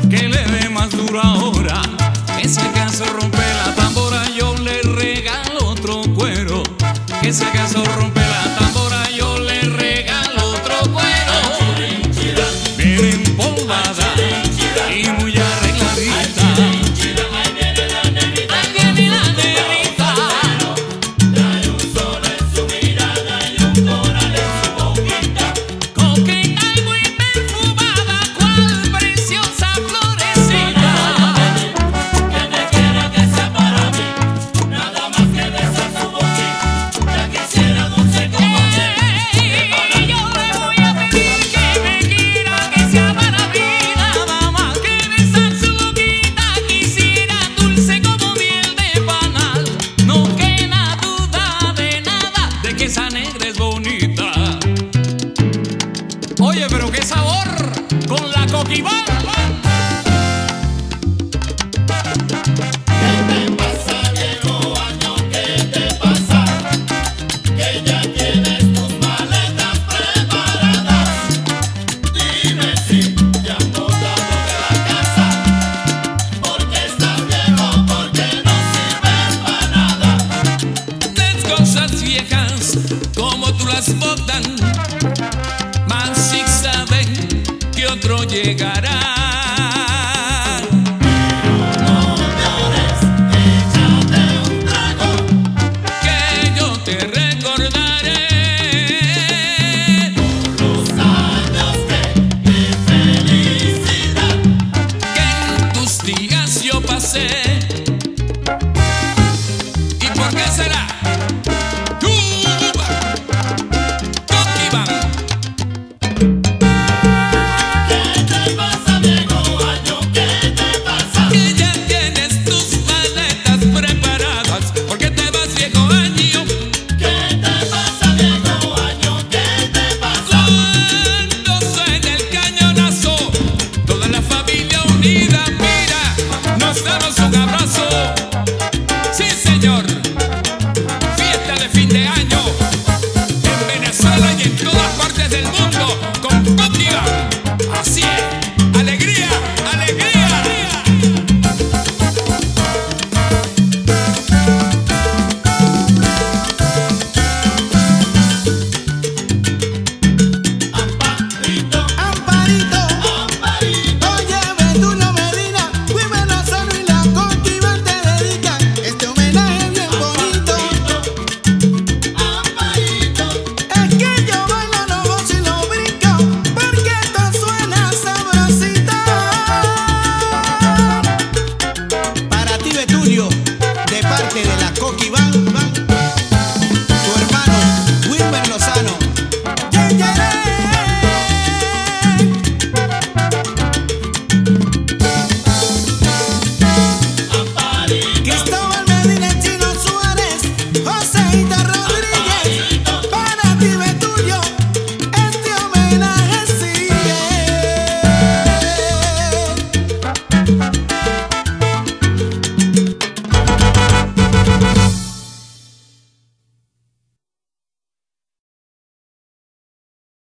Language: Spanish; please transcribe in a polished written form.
que le dé más duro ahora. Que si acaso rompe la tambora, yo le regalo otro cuero. Que si acaso rompe la tambora, yo le regalo otro cuero. Bien empolvada y muy arregladita. Ahí viene la negrita. Trae un sol en su mirada y un coral en su boquita. Coqueta y muy perfumada, cual preciosa florecita. Quien quiera que sea para mí, nada más que besar su boquita. Ya quisiera dulce como Y yo le voy a pedir que me quiera, que sea para mí. Nada más que besar su boquita, quisiera dulce como miel de panal. No queda duda de nada de que esa negra es bonita. Oye, pero qué sabor con la coquibana. ¿Qué te pasa, viejo año? ¿Qué te pasa? Que ya tienes tus maletas preparadas. Dime si te han botado de la casa. Porque estás viejo, porque no sirves para nada. Las cosas viejas como tú las botan, más si saben que otro llegará.